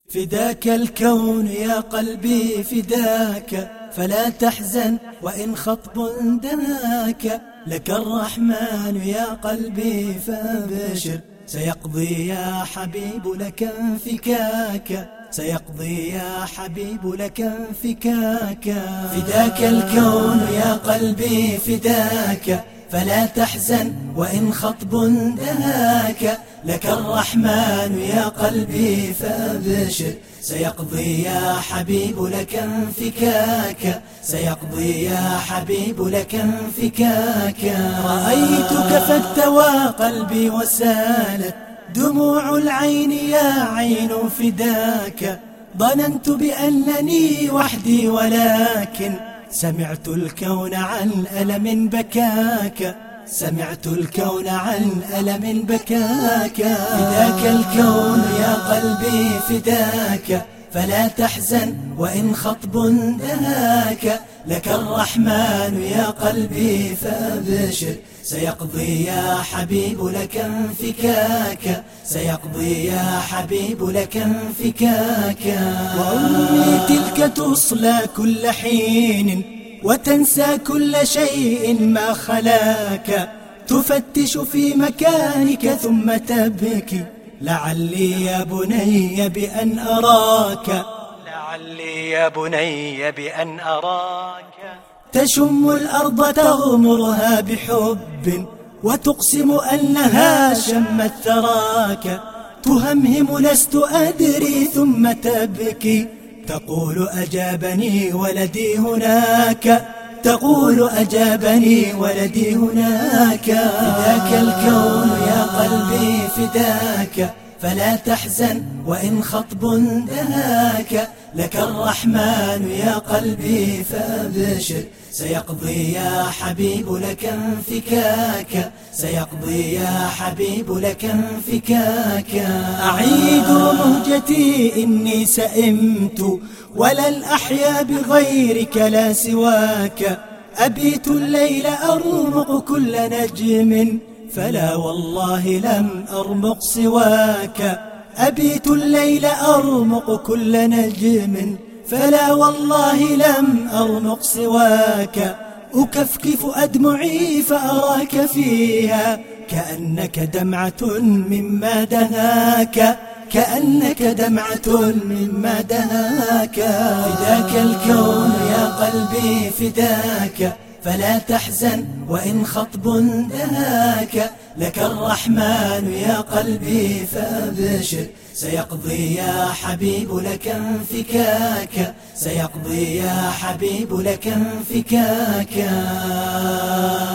فداك الكون يا قلبي فداك، فلا تحزن وإن خطب دناك. لك الرحمن يا قلبي فابشر، سيقضي يا حبيب لك انفكاك، سيقضي يا حبيب لك انفكاك. فداك الكون يا قلبي فداك، فلا تحزن وإن خطب دهاك. لك الرحمن يا قلبي فابشر، سيقضي يا حبيب لك انفكاك، سيقضي يا حبيب لك انفكاك. رأيتك فاكتوى قلبي وسالت دموع العين يا عين فداك. ظننت بأنني وحدي ولكن سمعت الكون عن ألم بكاك، سمعت الكون عن ألم بكاك. فداك الكون يا قلبي فداك، فلا تحزن وإن خطب دهاك. لك الرحمن يا قلبي فابشر، سيقضي يا حبيب لك انفكاك، سيقضي يا حبيب لك انفكاك. وأمي تلك تصلى كل حين وتنسى كل شيء ما خلاك، تفتش في مكانك ثم تبكي لعلي يا بني بأن أراك، لعلي يا بني بأن أراك. تشم الأرض تغمرها بحب وتقسم أنها شمت ثراك، تهمهم لست أدري ثم تبكي تقول أجابني ولدي هناك، تقول أجابني ولدي هناك. فداك الكون يا قلبي فداك، فلا تحزن وإن خطب دهاك. لك الرحمن يا قلبي فابشر، سيقضي يا حبيب لك انفكاك، سيقضي يا حبيب لك انفكاك. أعيد مهجتي إني سئمت ولن أحيا بغيرك لا سواك. أبيت الليل أرمق كل نجم فلا والله لم أرمق سواك. أبيت الليل أرمق كل نجم فلا والله لم أرمق سواك. أكفكف أدمعي فأراك فيها كأنك دمعة مما دهاك، كأنك دمعة مما دهاك. فداك الكون يا قلبي فداك، فلا تحزن وإن خطب دهاك. لك الرحمن يا قلبي فابشر، سيقضي يا حبيب لك انفكاك، سيقضي يا حبيب لك انفكاك.